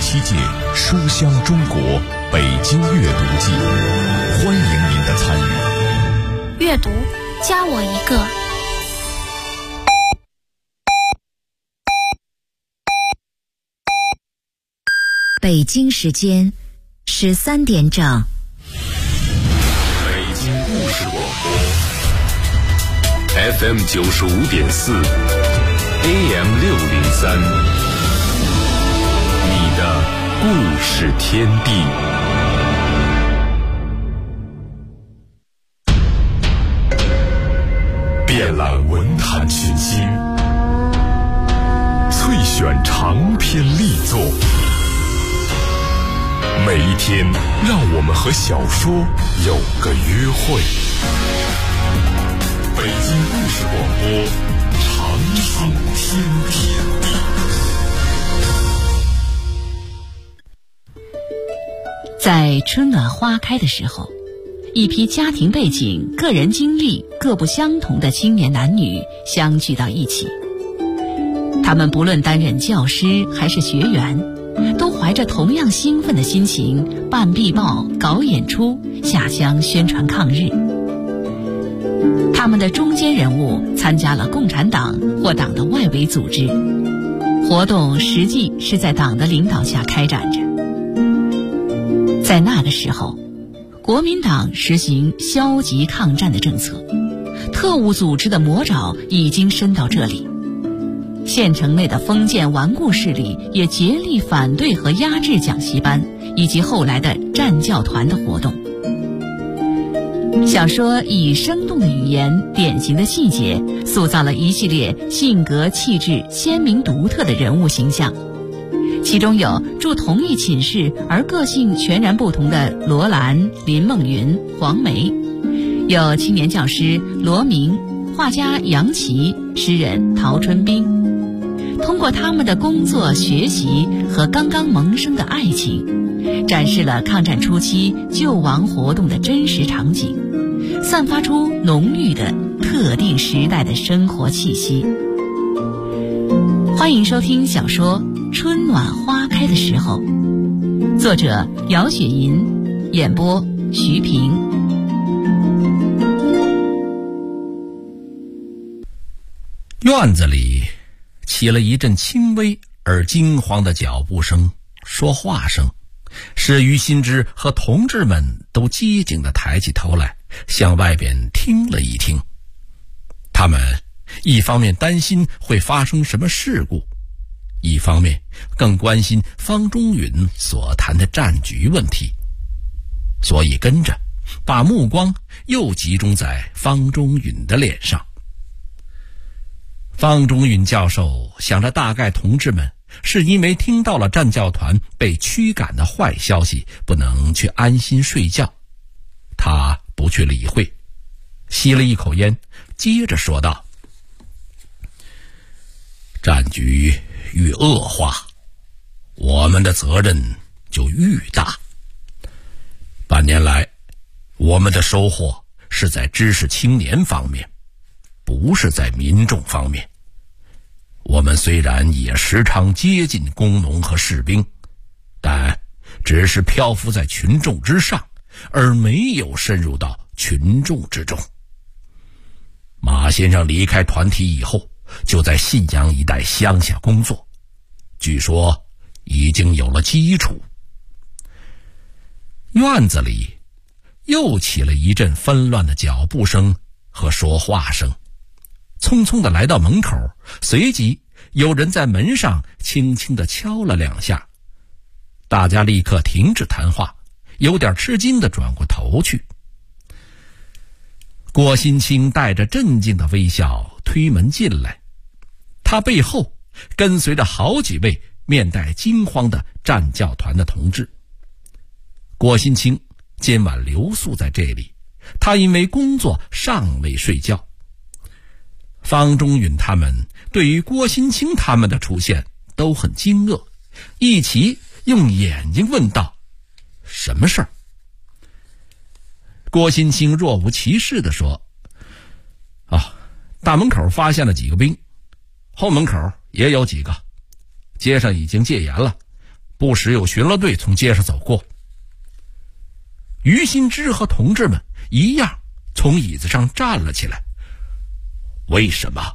7届书香中国北京阅读季，欢迎您的参与。 阅读，加我一个。 北京时间13点整。 北京故事广播 FM 95.4 AM 603，你的故事天地。遍览文坛群星，萃选长篇力作。每一天，让我们和小说有个约会。北京故事广播，长寿天地。 在春暖花开的时候，一批家庭背景、个人经历各不相同的青年男女相聚到一起。他们不论担任教师还是学员，都怀着同样兴奋的心情办壁报、搞演出、下乡宣传抗日。他们的中坚人物参加了共产党或党的外围组织，活动实际是在党的领导下开展着。在那个时候，国民党实行消极抗战的政策，特务组织的魔爪已经伸到这里。县城内的封建顽固势力也竭力反对和压制讲习班以及后来的战教团的活动。小说以生动的语言、典型的细节，塑造了一系列性格气质鲜明独特的人物形象。其中有住同一寝室而个性全然不同的罗兰、林梦云、黄梅，有青年教师罗明、画家杨琦、诗人陶春冰。通过他们的工作、学习和刚刚萌生的爱情，展示了抗战初期救亡活动的真实场景，散发出浓郁的特定时代的生活气息。欢迎收听小说《春暖花开的时候》，作者姚雪银，演播徐平。 院子里起了一阵轻微而惊慌的脚步声、说话声，使于新之和同志们都机警地抬起头来，向外边听了一听。他们一方面担心会发生什么事故，一方面更关心方中允所谈的战局问题，所以跟着把目光又集中在方中允的脸上。方中允教授想着，大概同志们是因为听到了战教团被驱赶的坏消息，不能去安心睡觉。他不去理会，吸了一口烟，接着说道：战局愈恶化，我们的责任就愈大。半年来，我们的收获是在知识青年方面，不是在民众方面。我们虽然也时常接近工农和士兵，但只是漂浮在群众之上，而没有深入到群众之中。马先生离开团体以后，就在信阳一带乡下工作，据说已经有了基础。院子里又起了一阵纷乱的脚步声和说话声，匆匆地来到门口，随即有人在门上轻轻地敲了2下。大家立刻停止谈话，有点吃惊地转过头去。郭新清带着镇静的微笑推门进来，他背后跟随着好几位面带惊慌的战教团的同志。郭新清今晚留宿在这里，他因为工作尚未睡觉。方中允他们对于郭新清他们的出现都很惊愕，一起用眼睛问道：什么事儿？郭新清若无其事地说：大门口发现了几个兵，后门口也有几个，街上已经戒严了， 不时有巡逻队从街上走过。于新之和同志们一样从椅子上站了起来。为什么？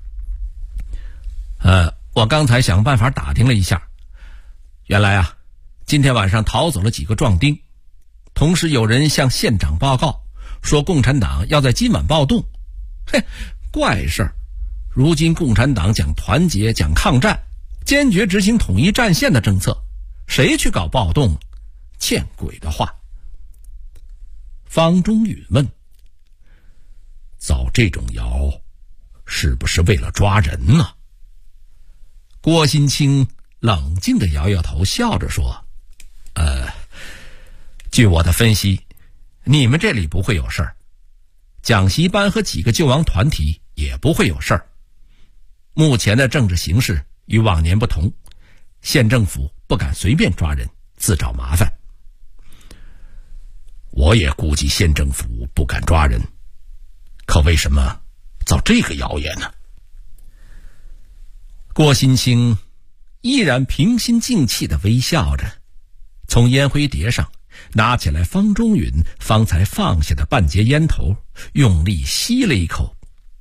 我刚才想办法打听了一下，原来啊，今天晚上逃走了几个壮丁，同时有人向县长报告说共产党要在今晚暴动。嘿，怪事儿！如今共产党讲团结，讲抗战，坚决执行统一战线的政策，谁去搞暴动？见鬼的话！方中允问：造这种谣，是不是为了抓人呢？郭新清冷静地摇摇头，笑着说：据我的分析，你们这里不会有事儿，讲习班和几个救亡团体也不会有事儿。目前的政治形势与往年不同，县政府不敢随便抓人，自找麻烦。我也估计县政府不敢抓人，可为什么造这个谣言呢？郭新清依然平心静气地微笑着，从烟灰碟上拿起来方中允方才放下的半截烟头，用力吸了一口。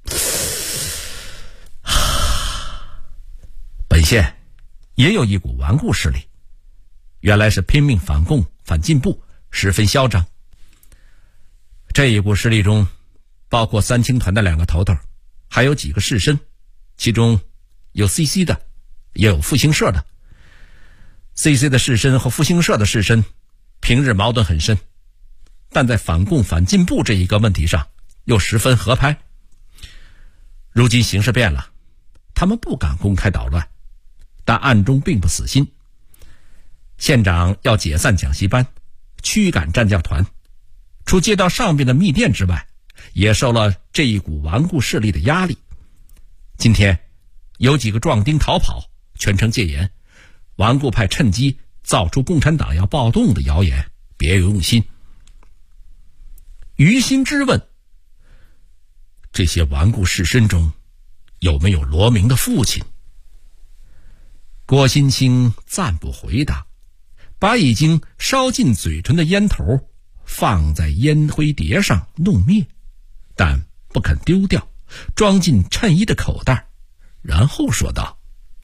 本县也有一股顽固势力，原来是拼命反共反进步，十分嚣张。这一股势力中包括三青团的2个头头，还有几个士绅，其中有 CC 的，也有复兴社的。CC 的士绅和复兴社的士绅平日矛盾很深，但在反共反进步这一个问题上又十分合拍。如今形势变了，他们不敢公开捣乱，但暗中并不死心。县长要解散讲习班，驱赶战教团，除接到上边的密电之外，也受了这一股顽固势力的压力。今天有几个壮丁逃跑，全城戒严，顽固派趁机造出共产党要暴动的谣言，别有用心。于新之问：这些顽固士绅中有没有罗明的父亲？郭新清暂不回答，把已经烧进嘴唇的烟头放在烟灰碟上弄灭，但不肯丢掉，装进衬衣的口袋，然后说道：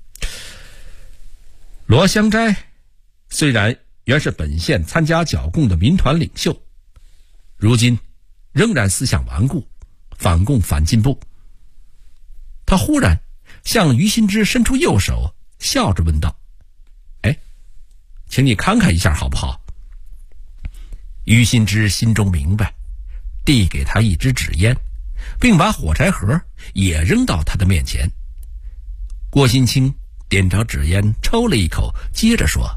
罗香斋虽然原是本县参加剿共的民团领袖，如今仍然思想顽固，反共反进步。他忽然向于新之伸出右手，笑着问道：请你看看一下好不好？于新之心中明白，递给他一支纸烟，并把火柴盒也扔到他的面前。郭新清点着纸烟抽了一口，接着说：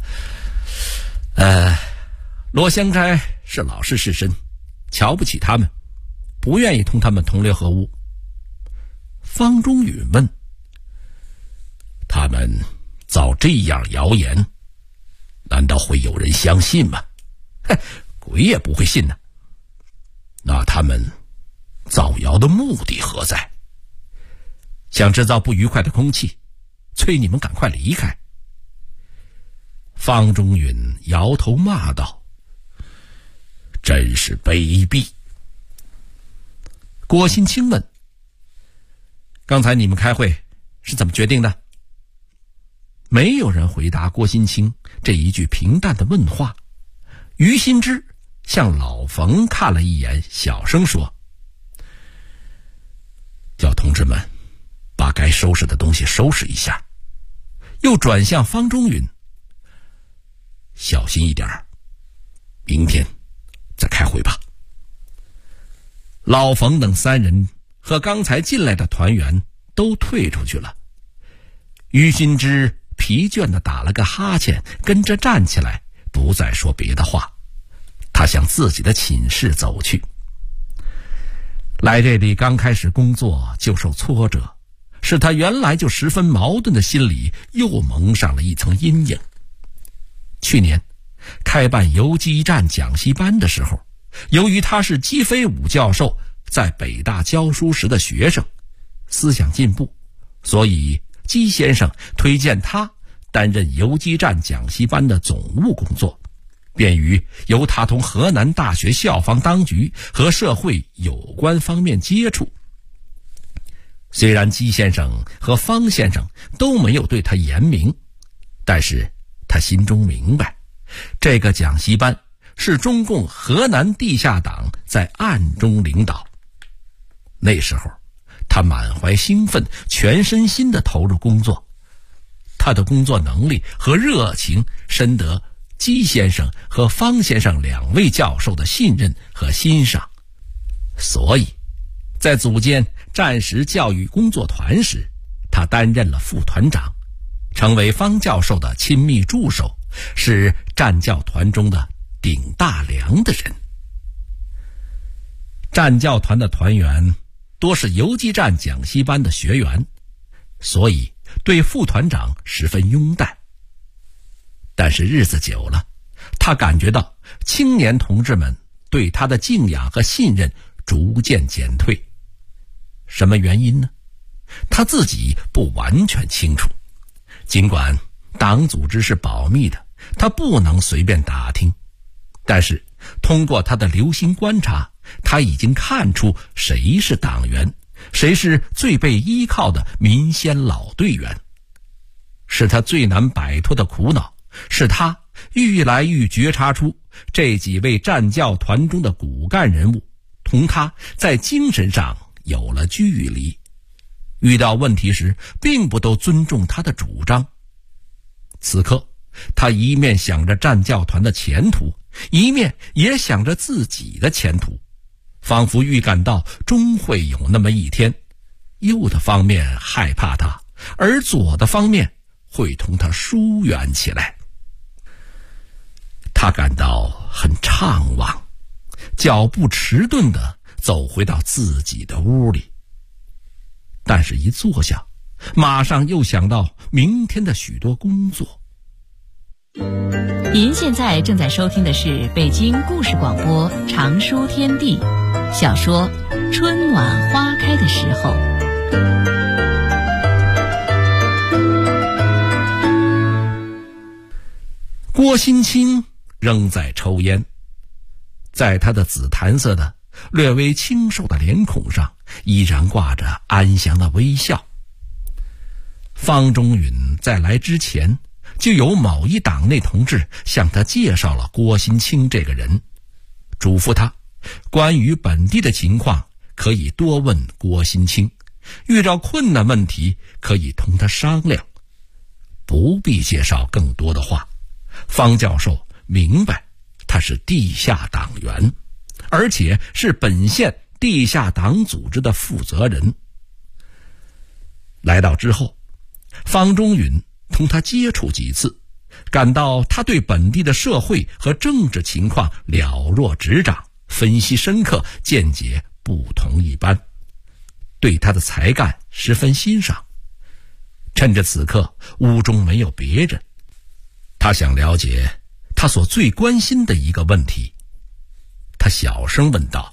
罗香斋是老式士绅，瞧不起他们，不愿意同他们同流合污。方中允问：他们造这样谣言，难道会有人相信吗？鬼也不会信呢。那他们造谣的目的何在？想制造不愉快的空气，催你们赶快离开。方中允摇头骂道：真是卑鄙。郭新清问：刚才你们开会是怎么决定的？没有人回答郭新清这一句平淡的问话。于新之向老冯看了一眼，小声说：叫同志们把该收拾的东西收拾一下。又转向方中允：小心一点，明天再开会吧。老冯等3人和刚才进来的团员都退出去了。于新之疲倦地打了个哈欠，跟着站起来，不再说别的话。他向自己的寝室走去。来这里刚开始工作就受挫折，使他原来就十分矛盾的心里又蒙上了一层阴影。去年开办游击战讲习班的时候，由于他是姬飞武教授在北大教书时的学生，思想进步，所以姬先生推荐他担任游击战讲习班的总务工作，便于由他同河南大学校方当局和社会有关方面接触。虽然姬先生和方先生都没有对他言明，但是他心中明白，这个讲习班是中共河南地下党在暗中领导。那时候他满怀兴奋，全身心地投入工作。他的工作能力和热情深得姬先生和方先生两位教授的信任和欣赏，所以在组建战时教育工作团时，他担任了副团长，成为方教授的亲密助手，是战教团中的顶大梁的人。战教团的团员多是游击战讲习班的学员，所以对副团长十分拥戴。但是日子久了，他感觉到青年同志们对他的敬仰和信任逐渐减退。什么原因呢？他自己不完全清楚。尽管党组织是保密的，他不能随便打听，但是通过他的留心观察，他已经看出谁是党员，谁是最被依靠的民先老队员。是他最难摆脱的苦恼，是他愈来愈觉察出这几位战教团中的骨干人物同他在精神上有了距离，遇到问题时并不都尊重他的主张。此刻他一面想着战教团的前途，一面也想着自己的前途，仿佛预感到终会有那么一天，右的方面害怕他，而左的方面会同他疏远起来。他感到很怅惘，脚步迟钝地走回到自己的屋里。但是一坐下，马上又想到明天的许多工作。 您现在正在收听的是北京故事广播长书天地小说《春暖花开的时候》。 郭新清仍在抽烟，在他的紫檀色的略微清瘦的脸孔上依然挂着安详的微笑。方中允在来之前，就有某一党内同志向他介绍了郭新清这个人，嘱咐他关于本地的情况可以多问郭新清，遇到困难问题可以同他商量。不必介绍更多的话，方教授明白他是地下党员，而且是本县地下党组织的负责人。来到之后，方中允同他接触几次，感到他对本地的社会和政治情况了若指掌，分析深刻，见解不同一般，对他的才干十分欣赏。趁着此刻屋中没有别人，他想了解他所最关心的一个问题。他小声问道：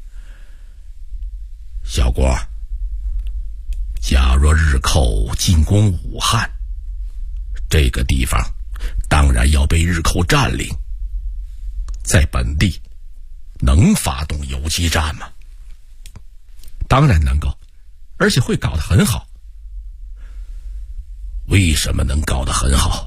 小郭，假若日寇进攻武汉，这个地方当然要被日寇占领，在本地能发动游击战吗？当然能够，而且会搞得很好。为什么能搞得很好？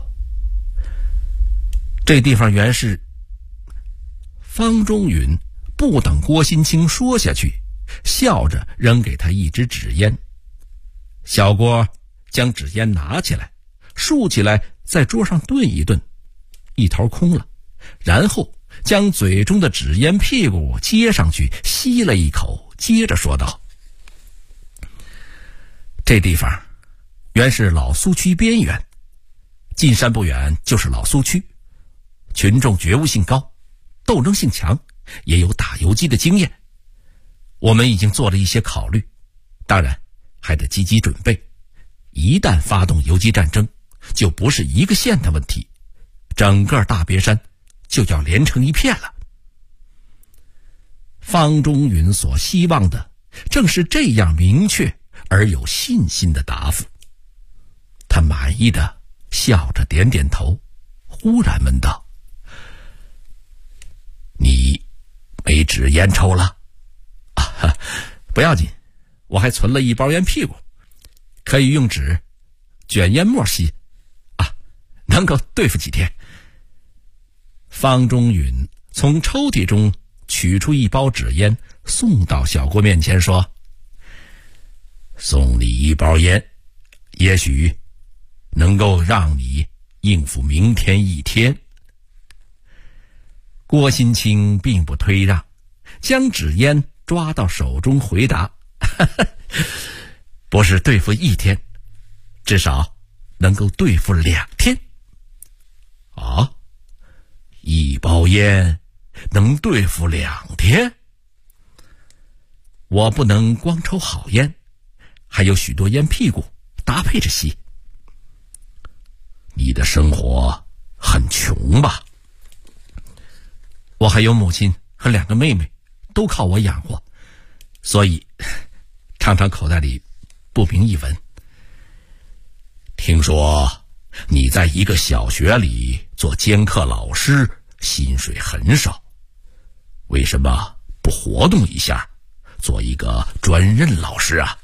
这地方原是……方中允不等郭新清说下去，笑着扔给他一支纸烟。小郭将纸烟拿起来，竖起来在桌上顿一顿，一头空了，然后将嘴中的纸烟屁股接上去，吸了一口，接着说道：这地方原是老苏区边缘，进山不远就是老苏区，群众觉悟性高，斗争性强，也有打游击的经验。我们已经做了一些考虑，当然还得积极准备。一旦发动游击战争，就不是一个县的问题，整个大别山就要连成一片了。方中允所希望的正是这样明确而有信心的答复。他满意地笑着点点头，忽然问道：“你没纸烟抽了？”“不要紧，我还存了一包烟屁股，可以用纸卷烟末吸，能够对付几天。”方中允从抽屉中取出一包纸烟，送到小郭面前说：“送你一包烟，也许能够让你应付明天一天。”郭心清并不推让，将纸烟抓到手中回答：“不是对付一天，至少能够对付2天。”“啊，一包烟能对付2天？我不能光抽好烟，还有许多烟屁股搭配着吸。”“你的生活很穷吧？”“我还有母亲和2个妹妹，都靠我养活，所以常常口袋里不明一文。”“听说你在一个小学里做兼课老师，薪水很少，为什么不活动一下，做一个专任老师啊？”“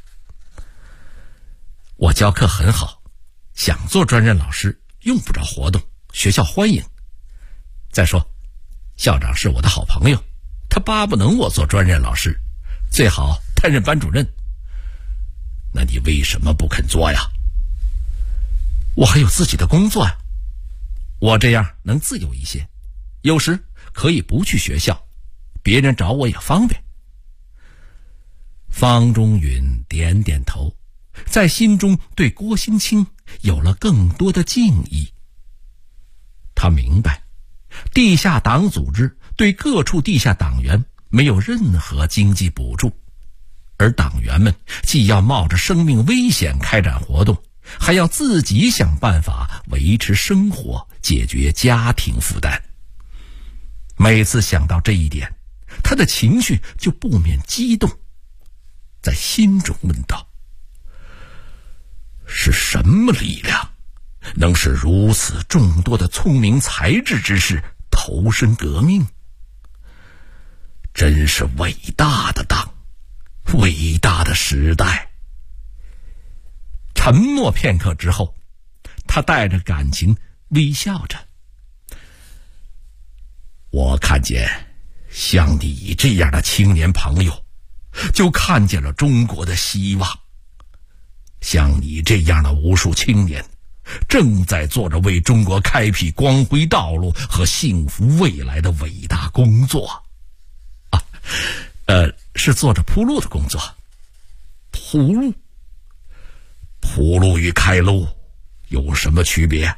我教课很好，想做专任老师用不着活动，学校欢迎。再说校长是我的好朋友，他巴不能我做专任老师，最好担任班主任。那你为什么不肯做呀？”“我还有自己的工作呀，我这样能自由一些，有时可以不去学校，别人找我也方便。”方中允点点头，在心中对郭心清有了更多的敬意。他明白，地下党组织对各处地下党员没有任何经济补助，而党员们既要冒着生命危险开展活动，还要自己想办法维持生活，解决家庭负担。每次想到这一点，他的情绪就不免激动，在心中问道：“是什么力量能使如此众多的聪明才智之士投身革命？真是伟大的党，伟大的时代。”沉默片刻之后，他带着感情微笑着：“我看见像你这样的青年朋友，就看见了中国的希望。像你这样的无数青年，正在做着为中国开辟光辉道路和幸福未来的伟大工作。”“是做着铺路的工作。”“铺路？铺路与开路有什么区别？”“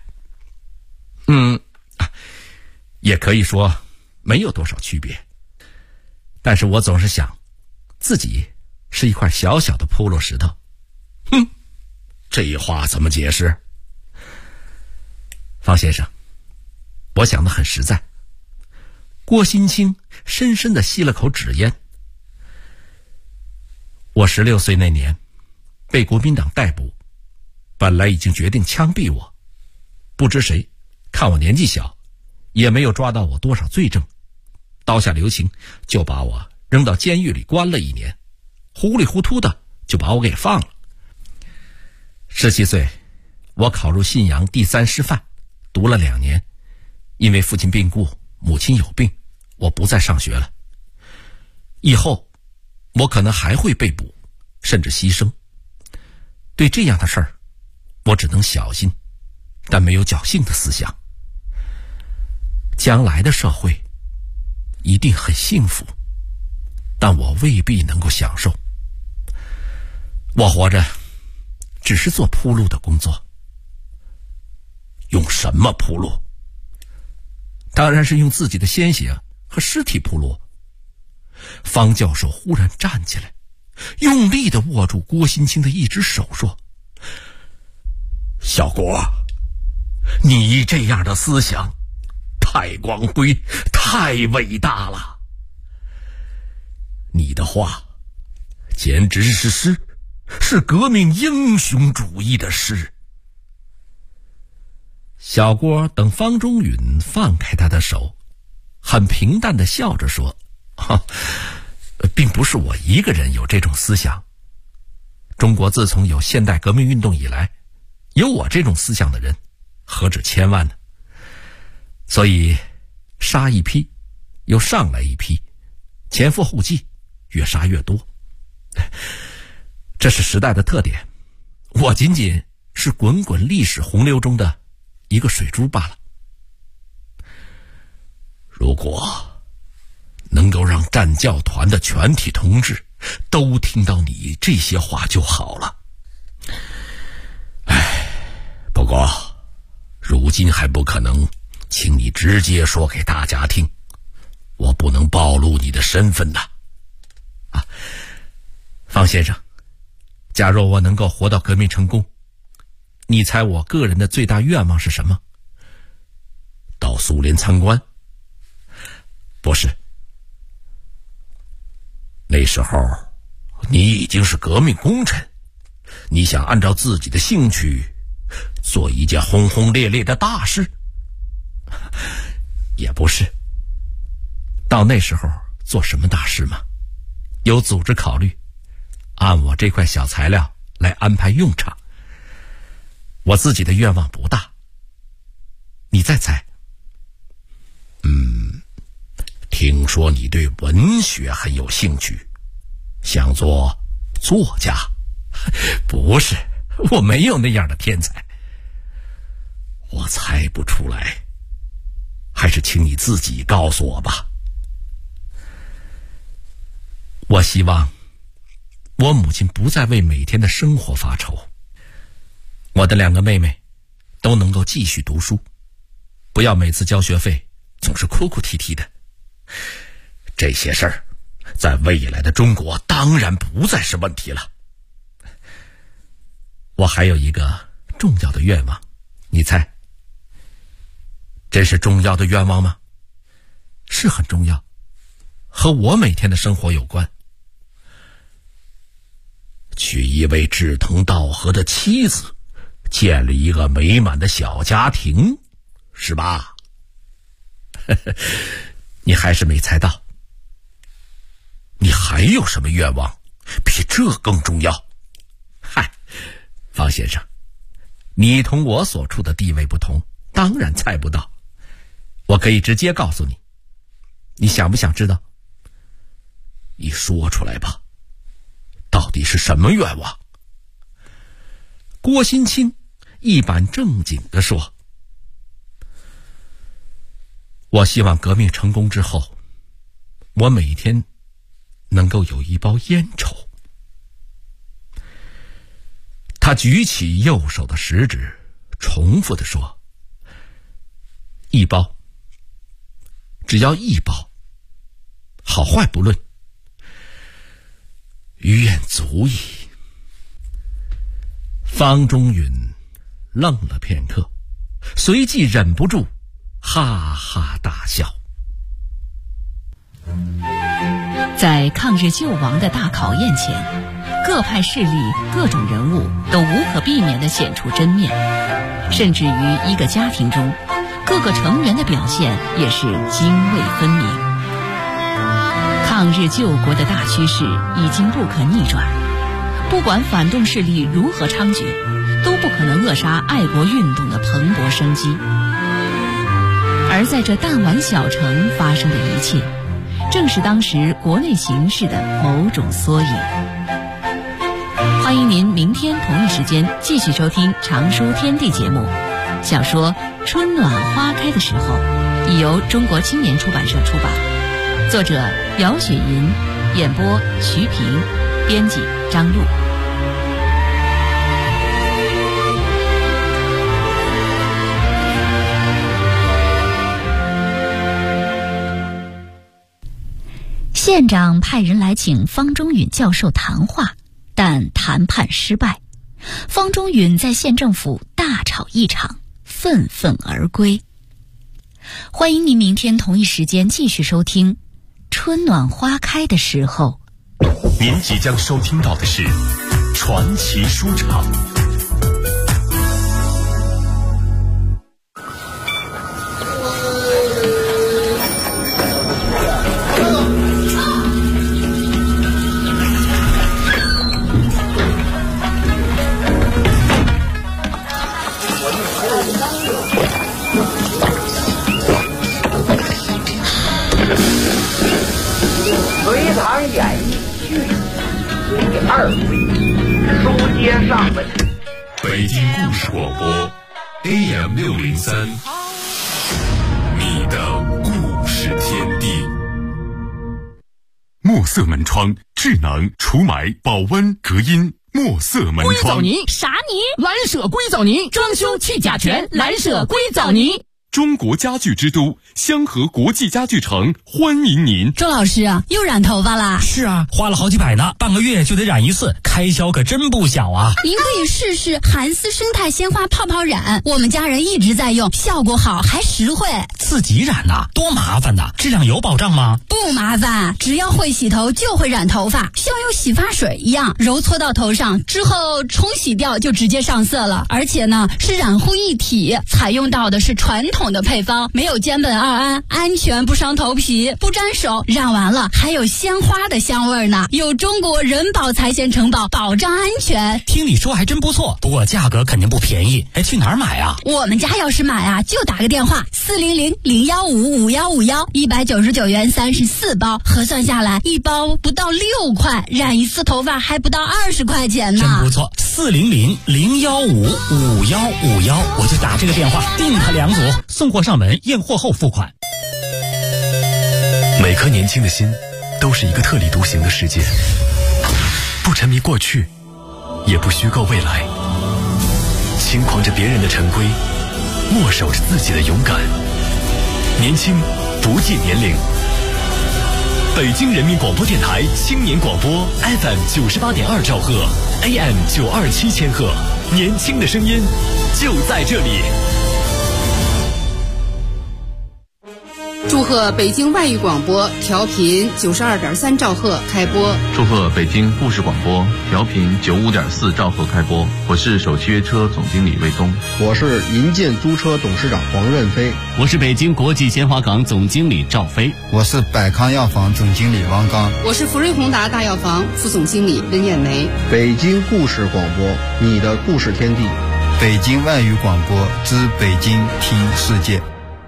也可以说没有多少区别，但是我总是想自己是一块小小的铺路石头。”“这话怎么解释？”“方先生，我想得很实在。”郭心清深深地吸了口纸烟。“我16岁那年被国民党逮捕，本来已经决定枪毙我，不知谁看我年纪小，也没有抓到我多少罪证，刀下留情，就把我扔到监狱里关了1年，糊里糊涂的就把我给放了。17岁，我考入信阳第3师范，读了2年，因为父亲病故，母亲有病，我不再上学了。以后我可能还会被捕，甚至牺牲。对这样的事儿，我只能小心，但没有侥幸的思想。将来的社会一定很幸福，但我未必能够享受。我活着只是做铺路的工作。”“用什么铺路？”“当然是用自己的鲜血和尸体铺路。”方教授忽然站起来，用力地握住郭心清的一只手说：“小郭，你这样的思想太光辉，太伟大了。你的话简直是诗，是革命英雄主义的诗。 小郭等方中允放开他的手，很平淡地笑着说：并不是我一个人有这种思想。中国自从有现代革命运动以来，有我这种思想的人何止千万呢？所以杀一批又上来一批，前赴后继，越杀越多。这是时代的特点，我仅仅是滚滚历史洪流中的一个水珠罢了。如果能够让战教团的全体同志都听到你这些话就好了。不过如今还不可能请你直接说给大家听，我不能暴露你的身份呐。方先生，假若我能够活到革命成功，你猜我个人的最大愿望是什么？到苏联参观？不是，那时候你已经是革命功臣，你想按照自己的兴趣做一件轰轰烈烈的大事？也不是。到那时候做什么大事吗？有组织考虑，按我这块小材料来安排用场。我自己的愿望不大，你再猜。听说你对文学很有兴趣，想做作家？不是，我没有那样的天才。我猜不出来，还是请你自己告诉我吧。我希望我母亲不再为每天的生活发愁，我的2个妹妹都能够继续读书，不要每次交学费总是哭哭啼啼的。这些事儿在未来的中国当然不再是问题了。我还有一个重要的愿望，你猜？这是重要的愿望吗？是很重要，和我每天的生活有关。娶一位志同道合的妻子，建立一个美满的小家庭，是吧？你还是没猜到。你还有什么愿望比这更重要？方先生，你同我所处的地位不同，当然猜不到。我可以直接告诉你，你想不想知道？你说出来吧，到底是什么愿望？郭新清一板正经地说：我希望革命成功之后，我每天能够有一包烟抽。他举起右手的食指，重复地说：一包，只要1包，好坏不论，愿足矣。方中允愣了片刻，随即忍不住哈哈大笑。 在抗日救亡的大考验前，各派势力、各种人物都无可避免地显出真面，甚至于一个家庭中，各个成员的表现也是泾渭分明。抗日救国的大趋势已经不可逆转，不管反动势力如何猖獗，都不可能扼杀爱国运动的蓬勃生机。而在这弹丸小城发生的一切，正是当时国内形势的某种缩影。欢迎您明天同一时间继续收听《常书天地》节目。小说《春暖花开的时候》已由中国青年出版社出版，作者姚雪银，演播徐平，编辑张璐。 县长派人来请方中允教授谈话，但谈判失败。方中允在县政府大吵一场，愤愤而归。欢迎您明天同一时间继续收听《春暖花开的时候》。 您即将收听到的是传奇书场。 隋唐演义续第2回，书接上文。 北京故事广播 AM603，你的故事天地。墨色门窗，智能除霾、保温、隔音。墨色门窗。 硅藻泥啥泥？蓝舍硅藻泥，装修去甲醛，蓝舍硅藻泥。 中国家具之都香河国际家具城欢迎您。 周老师啊，又染头发啦？ 是啊，花了好几百呢，半个月就得染一次，开销可真不小啊。 您可以试试韩丝生态鲜花泡泡染，我们家人一直在用，效果好还实惠。 自己染呐，多麻烦呐！质量有保障吗？ 不麻烦，只要会洗头就会染头发，像用洗发水一样，揉搓到头上之后冲洗掉就直接上色了。而且呢，是染护一体，采用到的是传统的配方，没有间苯二胺，安全不伤头皮，不沾手，染完了还有鲜花的香味呢，有中国人保财险承保，保障安全。 听你说还真不错，不过价格肯定不便宜。哎，去哪儿买啊？ 我们家要是买啊，就打个电话400-015-5159，199元34包，核算下来一包不到6块，染一次头发还不到20块钱呢。 真不错，400-015-5151，我就打这个电话订他2组，送货上门，验货后付款。 每颗年轻的心都是一个特立独行的世界，不沉迷过去，也不虚构未来，轻狂着别人的陈规，默守着自己的勇敢。年轻不计年龄。北京人民广播电台青年广播 FM 98.2兆赫 AM 927千赫，年轻的声音就在这里。 祝贺北京外语广播调频92.3兆赫开播。 祝贺北京故事广播调频95.4兆赫开播。我是首汽约车总经理魏东。 我是银建租车董事长黄润飞。 我是北京国际鲜花港总经理赵飞。 我是百康药房总经理王刚。 我是福瑞宏达大药房副总经理温艳梅。 北京故事广播，你的故事天地。 北京外语广播之北京听世界。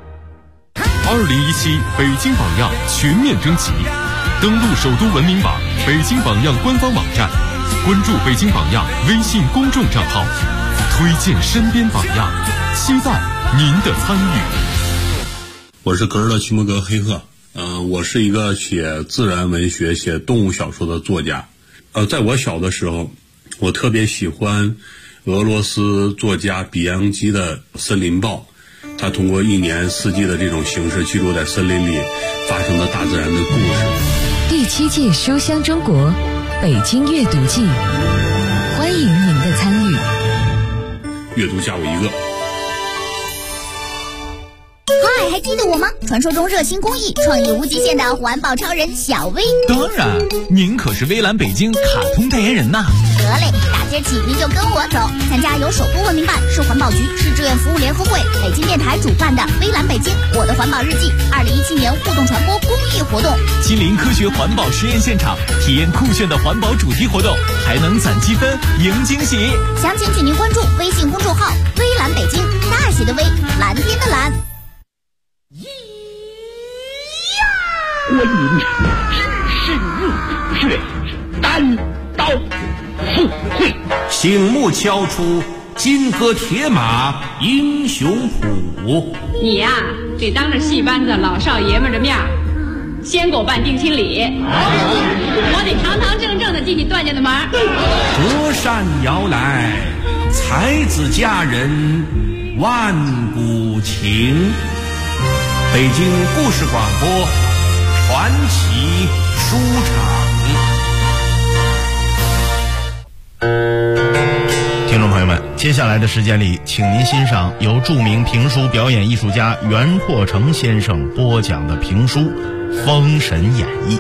2017北京榜样全面征集，登录首都文明榜、北京榜样官方网站，关注北京榜样微信公众账号，推荐身边榜样，期待您的参与。 我是格尔勒·齐摩格黑赫，我是一个写自然文学、写动物小说的作家。在我小的时候，我特别喜欢俄罗斯作家比扬基的《森林报》。他通过一年四季的这种形式，记录在森林里发生的大自然的故事。 第7届书香中国北京阅读季，欢迎您的参与。 阅读加我一个。 嗨，还记得我吗？传说中热心公益、创意无极限的环保超人小薇。 当然，您可是微蓝北京卡通代言人呐。 得嘞，大街起您就跟我走，参加由首都文明办、市环保局、市志愿服务联合会、北京电台主办的微蓝北京我的环保日记2017年互动传播公益活动， 亲临科学环保实验现场，体验酷炫的环保主题活动，还能攒积分赢惊喜。 详情请您关注微信公众号微蓝北京，大写的微，蓝天的蓝。 观音只是入血，单刀赴会， 醒目敲出金戈铁马英雄谱。 你呀，得当着戏班子老少爷们的面先给我办定亲礼，我得堂堂正正的进你段家的门。 折扇摇来，才子佳人万古情。北京故事广播传奇书场。 听众朋友们，接下来的时间里，请您欣赏由著名评书表演艺术家袁阔成先生播讲的评书《封神演义》。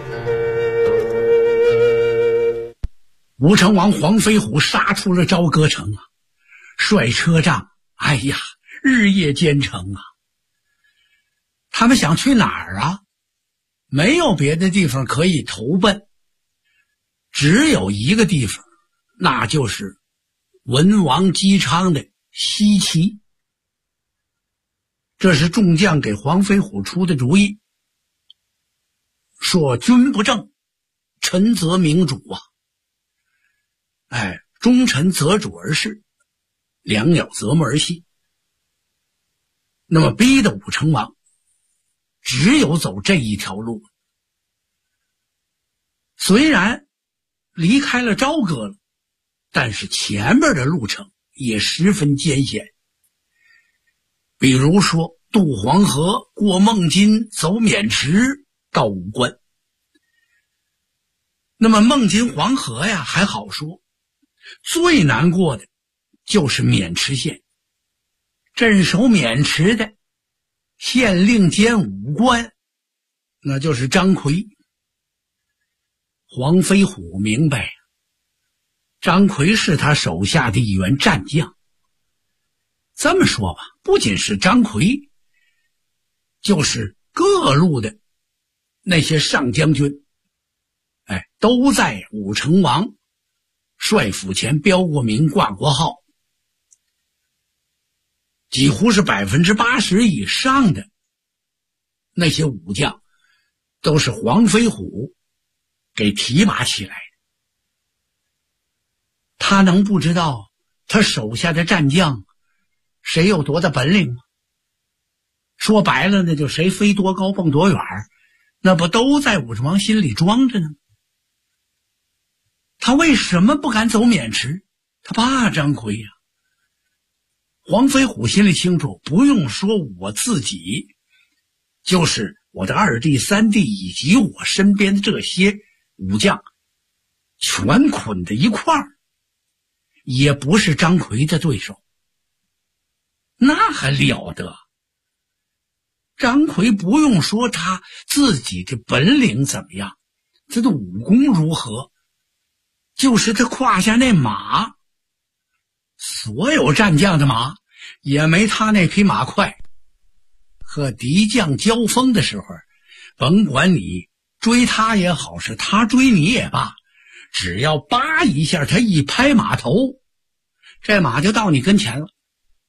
吴成王黄飞虎杀出了朝歌城啊，率车仗，哎呀，日夜兼程啊。他们想去哪儿啊？没有别的地方可以投奔，只有一个地方，那就是文王姬昌的西岐。这是众将给黄飞虎出的主意。 说君不正，臣则明主啊。忠臣择主而事，良鸟择木而栖。那么逼得武成王只有走这一条路。虽然离开了朝歌了，但是前面的路程也十分艰险。比如说渡黄河，过孟津，走渑池到武关。那么孟津黄河呀还好说，最难过的就是渑池县。镇守渑池的县令兼武官，那就是张奎。黄飞虎明白，张奎是他手下的一员战将。这么说吧，不仅是张奎，就是各路的那些上将军，都在武成王帅府前标过名，挂过号。几乎是80%以上的那些武将都是黄飞虎给提拔起来的。他能不知道他手下的战将谁有多大本领吗？说白了，那就谁飞多高蹦多远，那不都在武成王心里装着呢？他为什么不敢走渑池？他怕张奎呀。黄飞虎心里清楚，不用说我自己，就是我的二弟三弟以及我身边的这些武将全捆在一块儿，也不是张奎的对手。那还了得？张奎不用说他自己的本领怎么样，他的武功如何，就是他胯下那马，所有战将的马也没他那匹马快。和敌将交锋的时候，甭管你追他也好，是他追你也罢，只要叭一下，他一拍马头，这马就到你跟前了。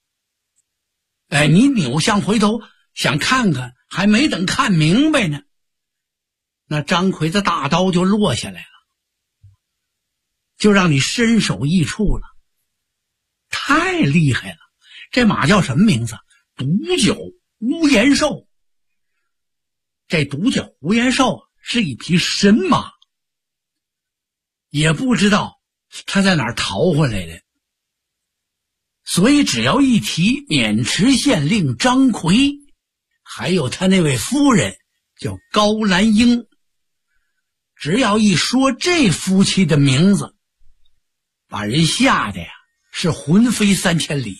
你扭向回头想看看，还没等看明白呢，那张奎的大刀就落下来了，就让你身首异处了。太厉害了！这马叫什么名字？独角乌延寿。这独角乌延寿是一匹神马，也不知道他在哪儿逃回来的。所以只要一提渑池县令张奎，还有他那位夫人叫高兰英，只要一说这夫妻的名字，把人吓得呀是魂飞3000里，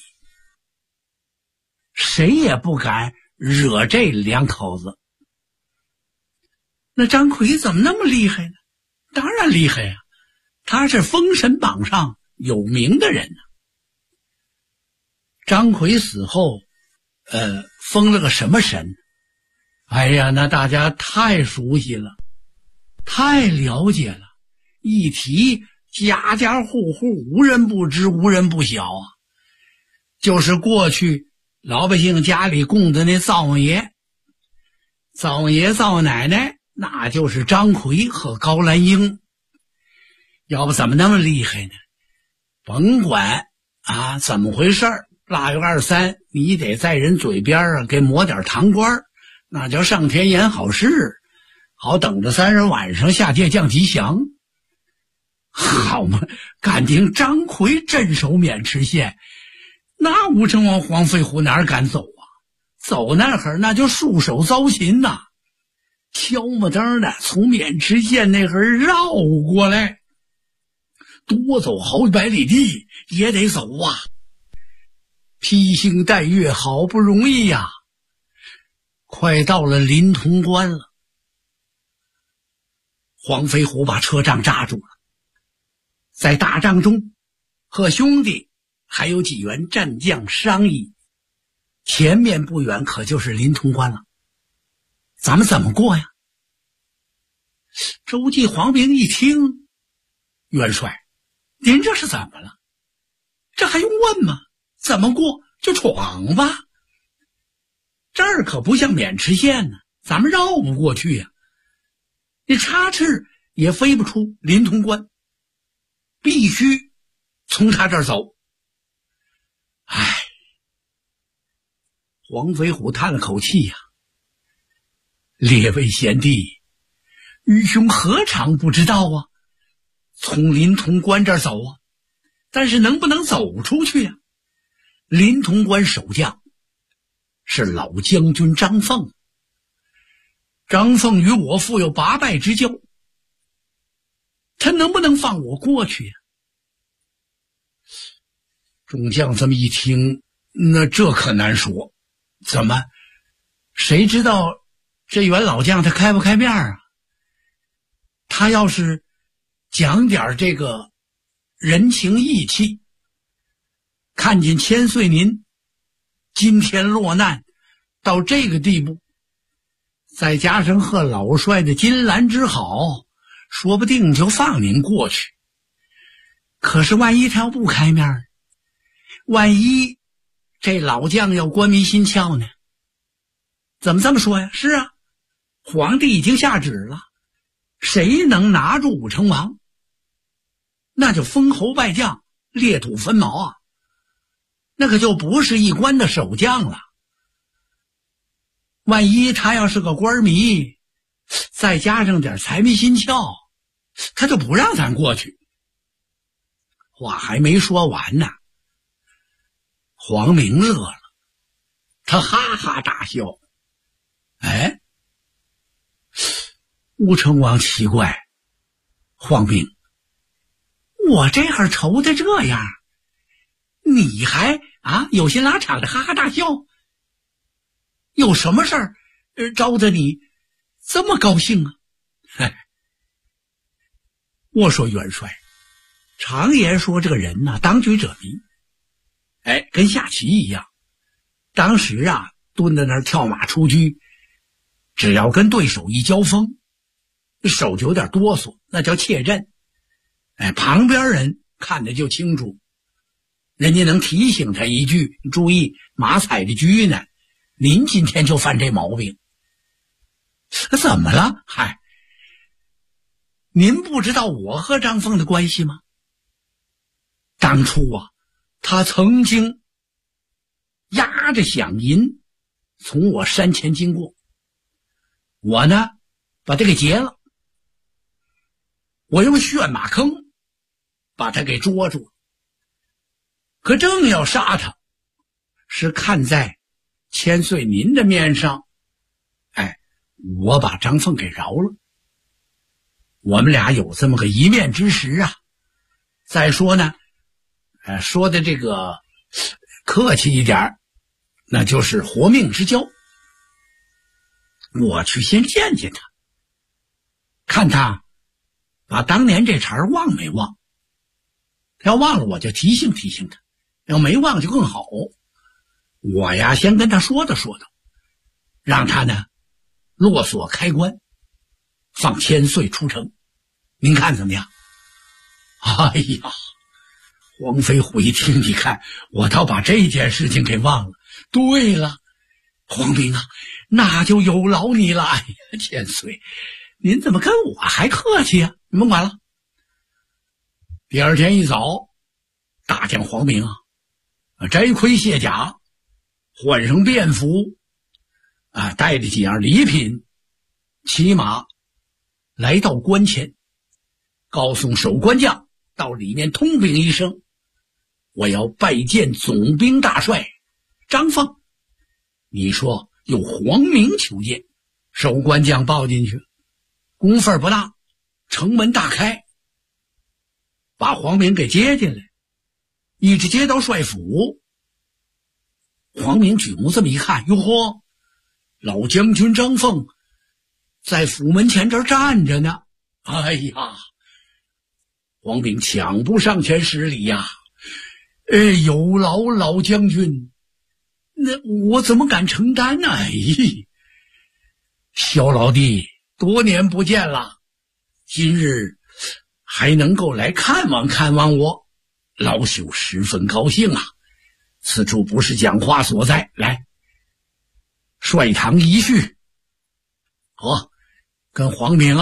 谁也不敢惹这两口子。那张奎怎么那么厉害呢？当然厉害呀，他是封神榜上有名的人呢。张奎死后封了个什么神？哎呀，那大家太熟悉了，太了解了，一提家家户户无人不知，无人不晓啊。就是过去老百姓家里供的那灶王爷、灶王爷、灶王奶奶，那就是张奎和高兰英。要不怎么那么厉害呢？甭管怎么回事儿，腊月23你得在人嘴边给抹点糖瓜，那叫上天言好事，好等着30晚上下界降吉祥。好嘛，敢听张奎镇守渑池县，那武成王黄飞虎哪敢走啊？走那会儿那就束手遭擒呐，悄没灯的从渑池县那会儿绕过来，多走好几百里地也得走啊。披星戴月好不容易呀，快到了临潼关了。黄飞虎把车仗扎住了，在大帐中和兄弟还有几员战将商议，前面不远可就是临潼关了，咱们怎么过呀？周记黄明一听，元帅，您这是怎么了？这还用问吗？怎么过就闯吧，这儿可不像渑池县呢，咱们绕不过去呀。 你插翅也飞不出临潼关，必须从他这儿走。唉，黄飞虎叹了口气呀，列位贤弟，愚兄何尝不知道啊，从临潼关这儿走啊，但是能不能走出去呀？临潼关守将是老将军张凤，张凤与我父有8拜之交，他能不能放我过去呀？众将这么一听，那这可难说。怎么？谁知道这员老将他开不开面啊？他要是讲点这个人情义气，看见千岁您今天落难到这个地步，再加上和老帅的金兰之好，说不定就放您过去。可是万一他要不开面，万一这老将要官迷心窍呢？怎么这么说呀？是啊，皇帝已经下旨了，谁能拿住武成王，那就封侯拜将，裂土分毛啊，那可就不是一关的守将了。万一他要是个官迷，再加上点财迷心窍，他就不让咱过去。话还没说完呢，黄明乐了，他哈哈大笑。哎，武成王奇怪，黄明，我这会儿愁的这样，你还有心拉场的哈哈大笑，有什么事儿招得你这么高兴啊？我说元帅，常言说这个人呐，当局者迷。跟下棋一样，当时蹲在那儿跳马出车，只要跟对手一交锋，手就有点哆嗦，那叫怯阵。旁边人看得就清楚，人家能提醒他一句，注意马踩着车呢，您今天就犯这毛病。怎么了？您不知道我和张凤的关系吗？当初他曾经押着饷银从我山前经过，我呢把他给劫了，我用旋马坑把他给捉住了。可正要杀他，是看在千岁您的面上，我把张凤给饶了。我们俩有这么个一面之识啊。再说呢，说的这个客气一点，那就是活命之交。我去先见见他，看他把当年这茬忘没忘。他要忘了，我就提醒提醒他；要没忘就更好。我先跟他说道说道，让他呢落锁开关，放千岁出城。您看怎么样？哎呀，黄飞虎一听，你看我倒把这件事情给忘了。对了，黄兵那就有劳你了。哎呀，千岁，您怎么跟我还客气啊？你甭管了。第二天一早，大将黄明摘盔卸甲，换上便服，带着几样礼品，骑马来到关前，告诉守关将到里面通禀一声，我要拜见总兵大帅张凤。你说有黄明求见。守关将报进去，功夫不大，城门大开，把黄明给接进来，一直接到帅府。黄明举目这么一看，哟呵，老将军张凤在府门前这儿站着呢。哎呀，黄明抢步上前施礼呀。有劳老将军，那我怎么敢承担呢？小老弟，多年不见了，今日还能够来看望看望我，老朽十分高兴啊。此处不是讲话所在，来，帅堂一叙。跟黄明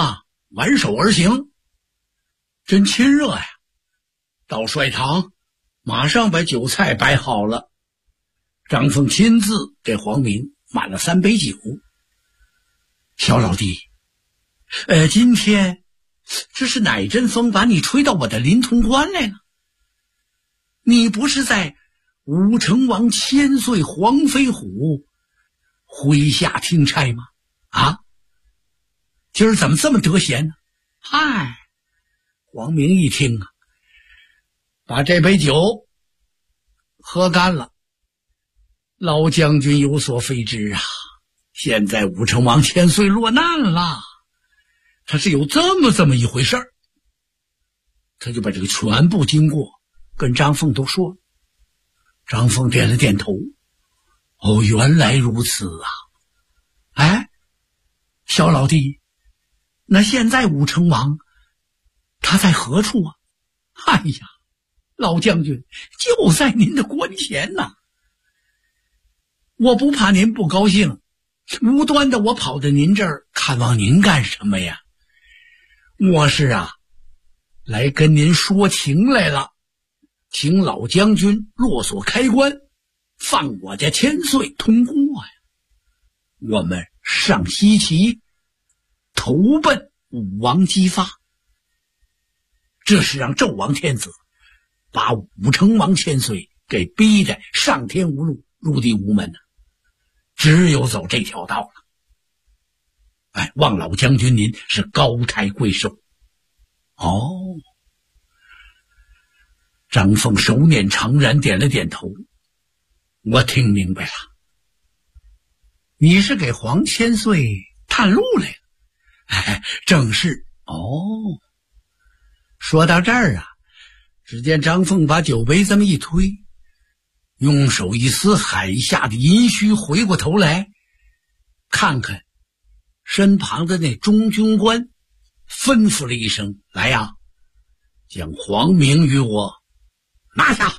挽手而行，真亲热呀。到帅堂马上把酒菜摆好了，张凤亲自给黄明满了3杯酒。小老弟，今天这是哪阵风把你吹到我的临潼关来了？你不是在武成王千岁黄飞虎麾下听差吗？啊，今儿怎么这么得闲呢？嗨，黄明一听啊，把这杯酒喝干了。老将军有所非知啊，现在武成王千岁落难了，他是有这么一回事儿。他就把这个全部经过跟张凤都说了。张凤点了点头，哦，原来如此啊。哎，小老弟，那现在武成王他在何处啊？哎呀，老将军就在您的关前呐。我不怕您不高兴，无端的我跑到您这儿看望您干什么呀？我是来跟您说情来了，请老将军落锁开关，放我家千岁通过呀。我们上西岐投奔武王姬发，这是让纣王天子把武成王千岁给逼得上天无路，入地无门只有走这条道了。哎，望老将军您是高抬贵手。哦，张凤手捻长髯，点了点头。我听明白了，你是给黄千岁探路来了。哎，正是。哦，说到这儿只见张凤把酒杯这么一推，用手一撕海下的银须，回过头来看看身旁的那中军官，吩咐了一声：“来呀，将黄明与我拿下。”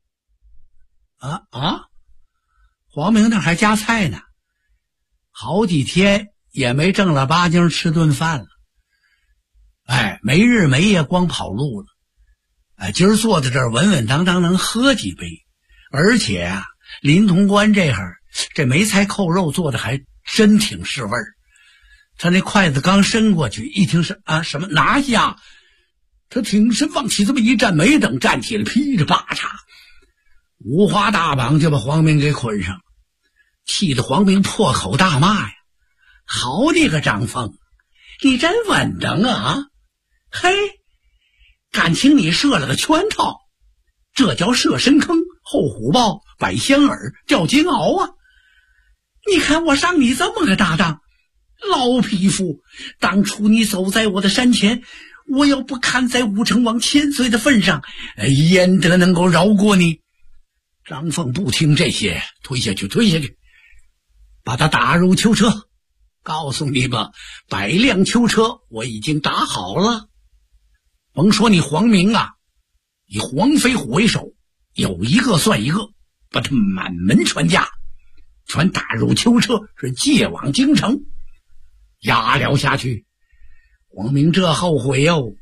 黄明那还夹菜呢，好几天也没正儿八经吃顿饭了。哎，没日没夜光跑路了。哎，今儿坐在这儿稳稳当当能喝几杯，而且临潼关这会儿这梅菜扣肉做的还真挺是味儿。他那筷子刚伸过去，一听是什么拿下，他挺身往起这么一站，没等站起来，噼里啪嚓五花大绑就把黄明给捆上了，气得黄明破口大骂呀：“好你个张凤，你真稳当啊！嘿，感情你设了个圈套，这叫设深坑，后虎豹，百香耳，叫金鳌啊！你看我上你这么个大当，老匹夫，当初你走在我的山前，我要不看在武成王千岁的份上，焉得能够饶过你？”张凤不听这些，推下去，把他打入囚车。告诉你吧，100辆囚车我已经打好了。甭说你黄明以黄飞虎为首，有一个算一个，把他满门全家全打入囚车，是借往京城。押了下去。黄明这后悔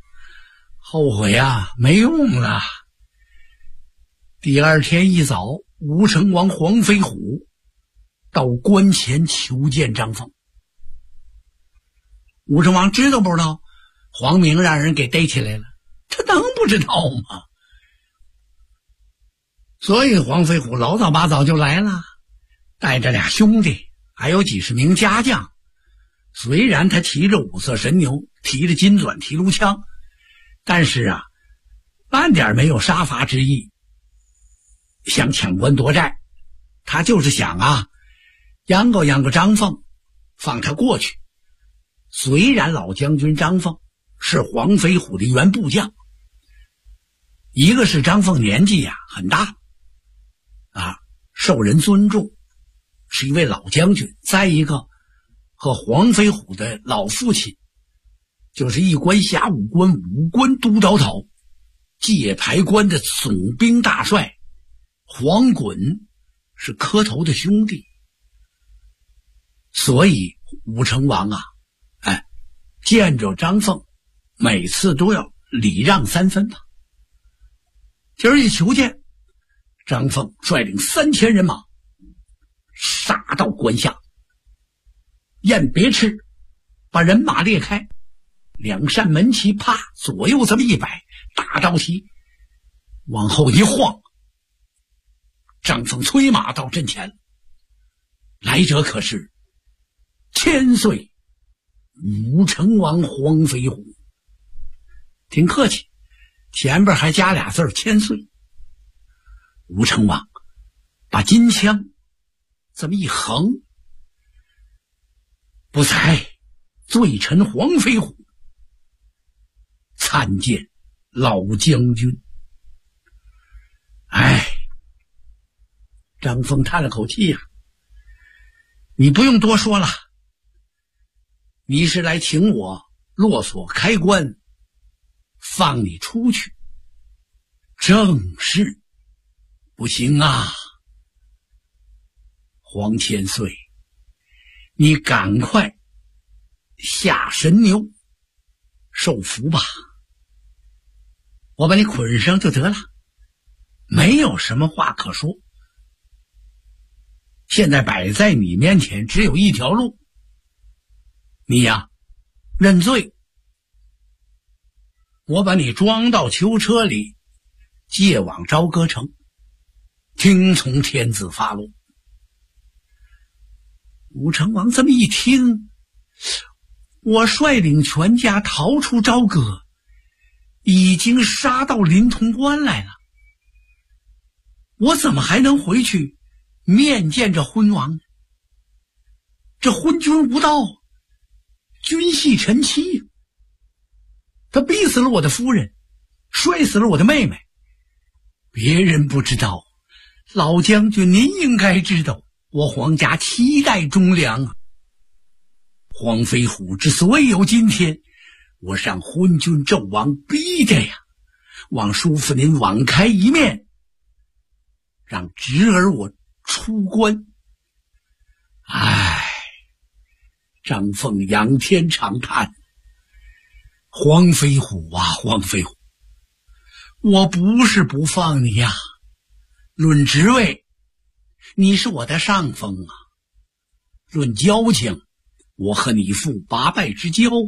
没用了。第二天一早，武成王黄飞虎到关前求见张凤。武成王知道不知道黄明让人给逮起来了？他能不知道吗？所以黄飞虎老早八早就来了，带着俩兄弟，还有几十名家将。虽然他骑着五色神牛，提着金钻提炉枪，但是半点没有杀伐之意，想抢关夺寨。他就是想央告张凤，放他过去。虽然老将军张凤是黄飞虎的原部将，一个是张凤年纪很大受人尊重，是一位老将军，再一个和黄飞虎的老父亲就是一关辖五关五关都招讨界牌关的总兵大帅黄衮是磕头的兄弟。所以武成王见着张凤，每次都要礼让3分吧。今儿一求见，张凤率领3000人马杀到关下，宴别翅，把人马列开，2扇门旗啪左右这么一摆，大招旗往后一晃，张凤催马到阵前，来者可是千岁武成王黄飞虎。挺客气，前边还加俩字千岁。武成王把金枪这么一横，不才罪臣黄飞虎参见老将军。哎，张凤叹了口气呀，你不用多说了，你是来请我落锁开关，放你出去。正是，不行啊，黄千岁，你赶快下神牛受福吧，我把你捆上就得了，没有什么话可说。现在摆在你面前只有一条路，你呀认罪，我把你装到囚车里，借往朝歌城，听从天子发落。武成王这么一听，我率领全家逃出朝歌，已经杀到临潼关来了，我怎么还能回去面见这昏王呢？这昏君无道，君系臣妻，他逼死了我的夫人，摔死了我的妹妹。别人不知道，老将军您应该知道，我黄家7代忠良啊。黄飞虎之所以有今天，我是让昏君纣王逼的呀，望叔父您网开一面，让侄儿我出关。唉，张凤仰天长叹，黄飞虎啊，黄飞虎，我不是不放你呀，论职位你是我的上峰啊，论交情我和你父8拜之交啊。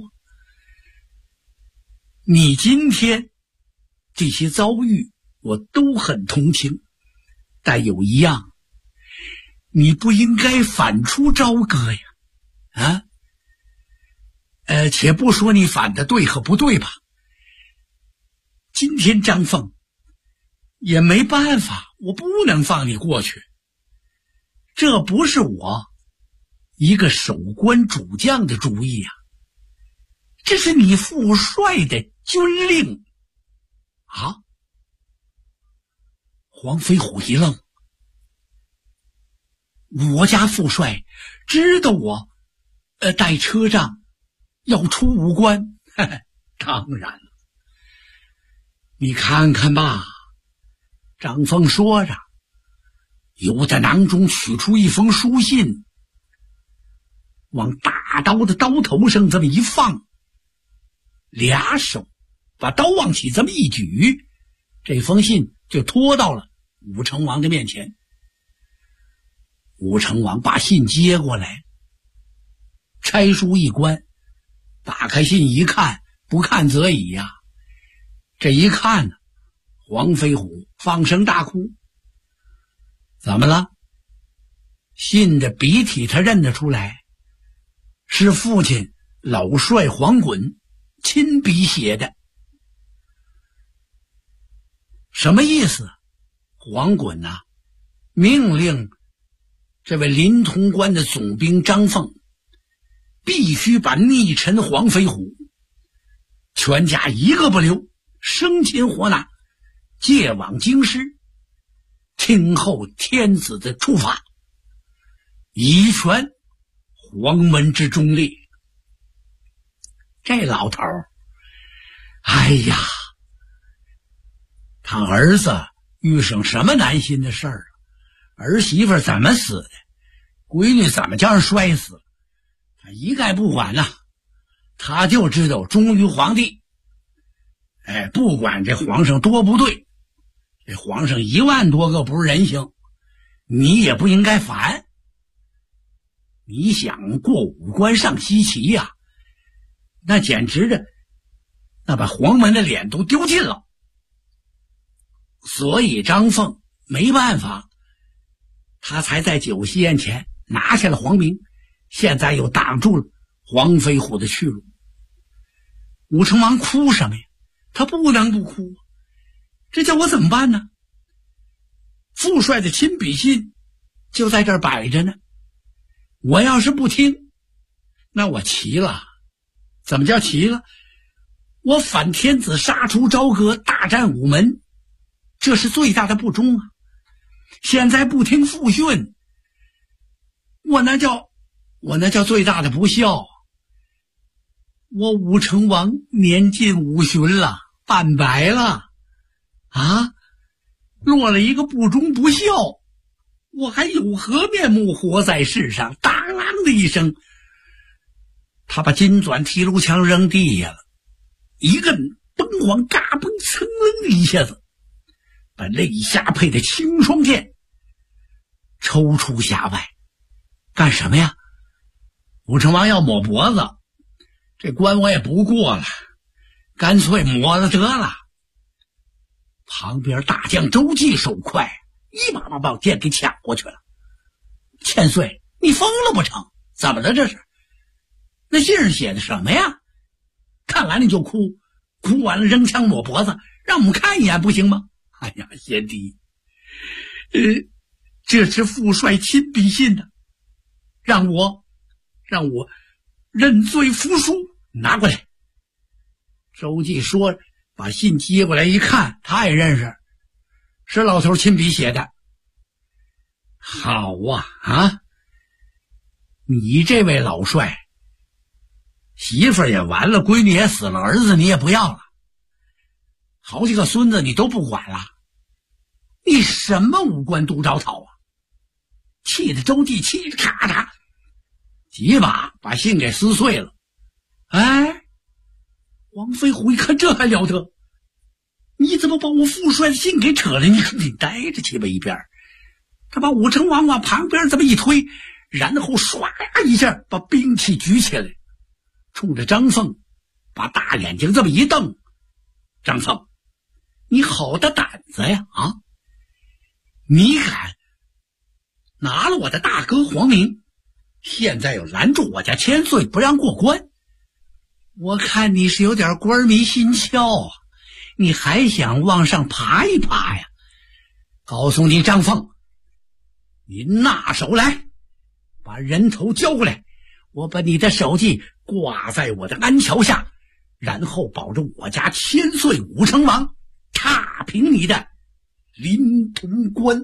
你今天这些遭遇我都很同情，但有一样，你不应该反出朝歌呀，啊？且不说你反的对和不对吧，今天张凤也没办法，我不能放你过去。这不是我一个守关主将的主意啊，这是你父帅的军令啊！黄飞虎一愣，我家父帅知道我带车仗要出武关，当然了。你看看吧，张凤说着，由在囊中取出一封书信，往大刀的刀头上这么一放，俩手把刀往起这么一举，这封信就拖到了武成王的面前。武成王把信接过来，拆书一关，打开信一看，不看则已呀。这一看呢，黄飞虎放声大哭。怎么了？信的笔体他认得出来，是父亲老帅黄衮亲笔写的。什么意思？黄衮啊，命令这位临潼关的总兵张凤必须把逆臣黄飞虎全家一个不留，生擒活拿，借往京师，听候天子的处罚，以全黄门之忠烈。这老头儿，哎呀，他儿子遇上什么难心的事儿啊？儿媳妇怎么死的？闺女怎么叫人摔死了？他一概不管了， 他就知道忠于皇帝。不管这皇上多不对，这皇上1万多个不是人形，你也不应该烦。你想过五关上西岐呀，那简直的，那把黄门的脸都丢尽了。所以张凤没办法，他才在酒席宴前拿下了黄明，现在又挡住了黄飞虎的去路。武成王哭什么呀？他不能不哭，这叫我怎么办呢？父帅的亲笔信就在这儿摆着呢，我要是不听，那我齐了。怎么叫齐了？我反天子杀出朝歌，大战午门，这是最大的不忠啊！现在不听父训，我那叫最大的不孝。我武成王年近50了，半百了啊，落了一个不忠不孝，我还有何面目活在世上？当啷的一声，他把金钻提炉枪扔地下了，一个崩黄嘎嘣噌楞的一下子，把肋下配的青霜剑抽出匣外。干什么呀？武成王要抹脖子，这关我也不过了，干脆抹了得了。旁边大将周济手快，一把把剑给抢过去了。千岁，你疯了不成？怎么了这是？那信上写的什么呀？看完你就哭，哭完了扔枪抹脖子，让我们看一眼不行吗？哎呀，贤弟，这是父帅亲笔信的，让我认罪服输，拿过来。周济说，把信接过来一看，他也认识，是老头亲笔写的。好啊，你这位老帅，媳妇儿也完了，闺女也死了，儿子你也不要了，好几个孙子你都不管了，你什么五官都着讨啊！气得周济气得咔嚓几把信给撕碎了。王飞虎一看这还了得，你怎么把我父帅的信给扯了？你待着去吧一边。他把武成王往旁边这么一推，然后唰一下把兵器举起来，冲着张凤把大眼睛这么一瞪。张凤，你好大胆子呀啊！你敢拿了我的大哥黄明，现在又拦住我家千岁不让过关，我看你是有点官迷心窍啊，你还想往上爬一爬呀？告诉你张凤，你拿手来，把人头交过来，我把你的手迹挂在我的鞍桥下，然后保着我家千岁武成王踏平你的临潼关。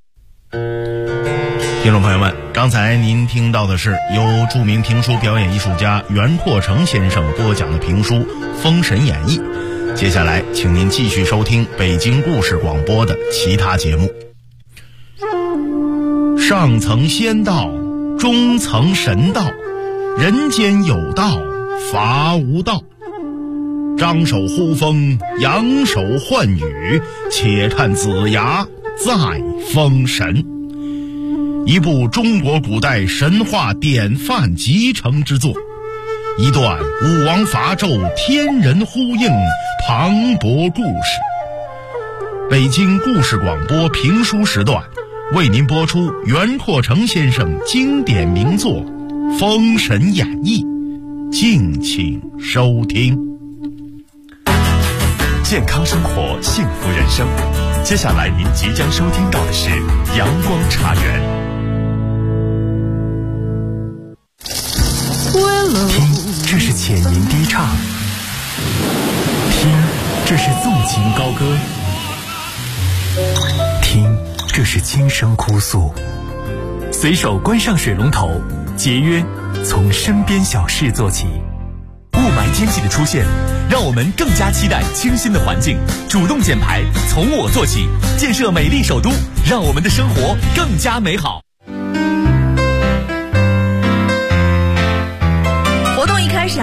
听众朋友们，刚才您听到的是由著名评书表演艺术家袁阔成先生播讲的评书《封神演义》。接下来请您继续收听北京故事广播的其他节目。上层仙道，中层神道，人间有道，伐无道。张手呼风，扬手唤雨，且看子牙再封神。一部中国古代神话典范集成之作，一段武王伐纣天人呼应磅礴故事。北京故事广播评书时段为您播出袁阔成先生经典名作《封神演义》，敬请收听。 健康生活，幸福人生。接下来您即将收听到的是阳光茶园。听，这是浅吟低唱；听，这是纵情高歌；听，这是轻声哭诉。随手关上水龙头，节约从身边小事做起。雾霾天气的出现，让我们更加期待清新的环境，主动减排，从我做起，建设美丽首都，让我们的生活更加美好。 活动一开始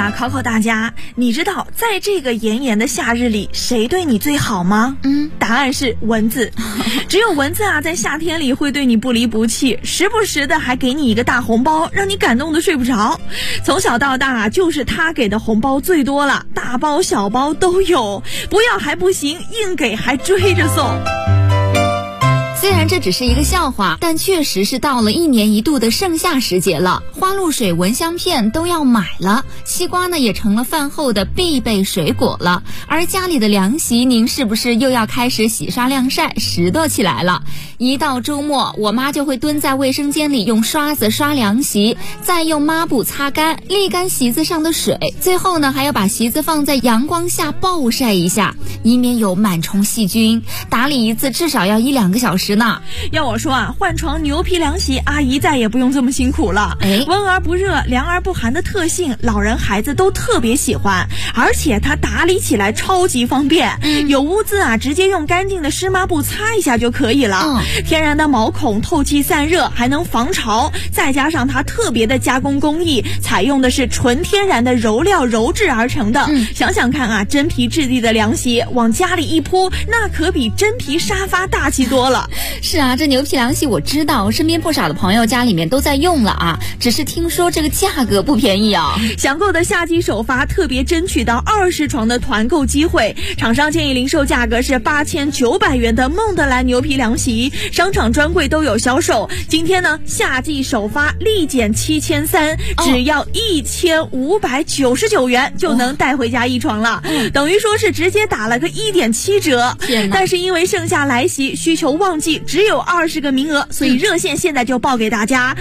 啊，考考大家，你知道在这个炎炎的夏日里，谁对你最好吗？答案是蚊子。只有蚊子啊，在夏天里会对你不离不弃，时不时的还给你一个大红包，让你感动的睡不着。从小到大，就是他给的红包最多了，大包小包都有，不要还不行，硬给还追着送。 虽然这只是一个笑话，但确实是到了1年1度的盛夏时节了，花露水、蚊香片都要买了，西瓜呢也成了饭后的必备水果了。而家里的凉席，您是不是又要开始洗刷晾晒，拾掇起来了？一到周末，我妈就会蹲在卫生间里用刷子刷凉席，再用抹布擦干，沥干席子上的水，最后呢还要把席子放在阳光下暴晒一下，以免有螨虫细菌。打理一次至少要1-2个小时呢。 要我说啊，换床牛皮凉席，阿姨再也不用这么辛苦了。温而不热，凉而不寒的特性，老人孩子都特别喜欢，而且它打理起来超级方便。有污渍啊，直接用干净的湿抹布擦一下就可以了。天然的毛孔透气散热，还能防潮，再加上它特别的加工工艺，采用的是纯天然的柔料揉制而成的。想想看啊，真皮质地的凉席往家里一铺，那可比真皮沙发大气多了。 是啊，这牛皮凉席我知道，身边不少的朋友家里面都在用了啊，只是听说这个价格不便宜啊。 想购的夏季首发特别争取到20床的团购机会，厂商建议零售价格是8900元的孟德兰牛皮凉席，商场专柜都有销售。今天呢，夏季首发立减7300，只要1599元就能带回家1床了，等于说是直接打了个1.7折。但是因为盛夏来袭，需求旺季，只有20个名额，所以热线现在就报给大家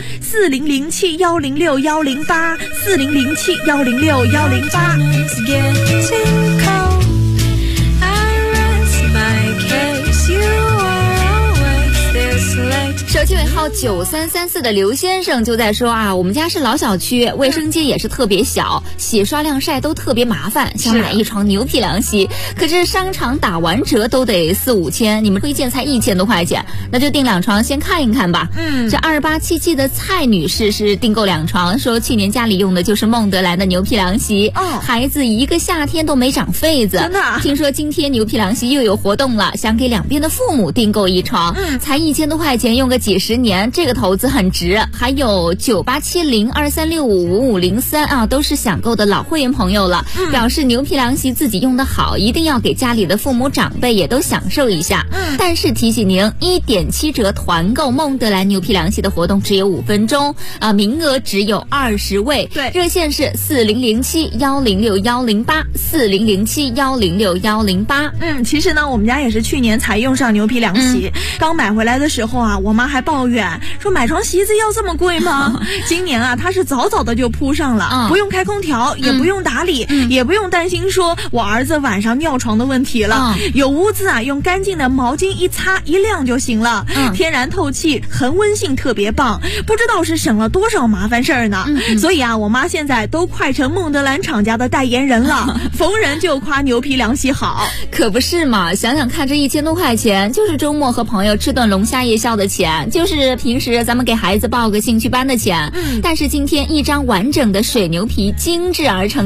，4007106108，4007106108。 手机尾号9334的刘先生就在说啊，我们家是老小区，卫生间也是特别小，洗刷晾晒都特别麻烦，想买1床牛皮凉席，可是商场打完折都得4-5千，你们推荐才1000多块钱，那就订2床先看一看吧。这2877的蔡女士是订购2床，说去年家里用的就是孟德兰的牛皮凉席，孩子一个夏天都没长痱子。真的啊？听说今天牛皮凉席又有活动了，想给两边的父母订购1床，才1000多块钱，用个几十年，这个投资很值。还有987023655503啊，都是想购的老会员朋友了，表示牛皮凉席自己用得好，一定要给家里的父母长辈也都享受一下。但是提醒您，1.7折团购孟德兰牛皮凉席的活动只有5分钟啊，名额只有20位。对，热线是4007106108，4007106108。 其实呢，我们家也是去年才用上牛皮凉席，刚买回来的时候啊，我妈还抱怨说买床席子要这么贵吗？今年啊，她是早早的就铺上了，不用开空调，也不用打理，也不用担心说我儿子晚上尿床的问题了。有污渍啊，用干净的毛巾一擦一晾就行了。天然透气，恒温性特别棒，不知道是省了多少麻烦事儿呢。所以啊，我妈现在都快成孟德兰厂家的代言人了，逢人就夸牛皮凉席好。 可不是嘛，想想看，这1000多块钱就是周末和朋友吃顿龙虾夜宵的钱，就是平时咱们给孩子报个兴趣班的钱。但是今天1张完整的水牛皮精致而成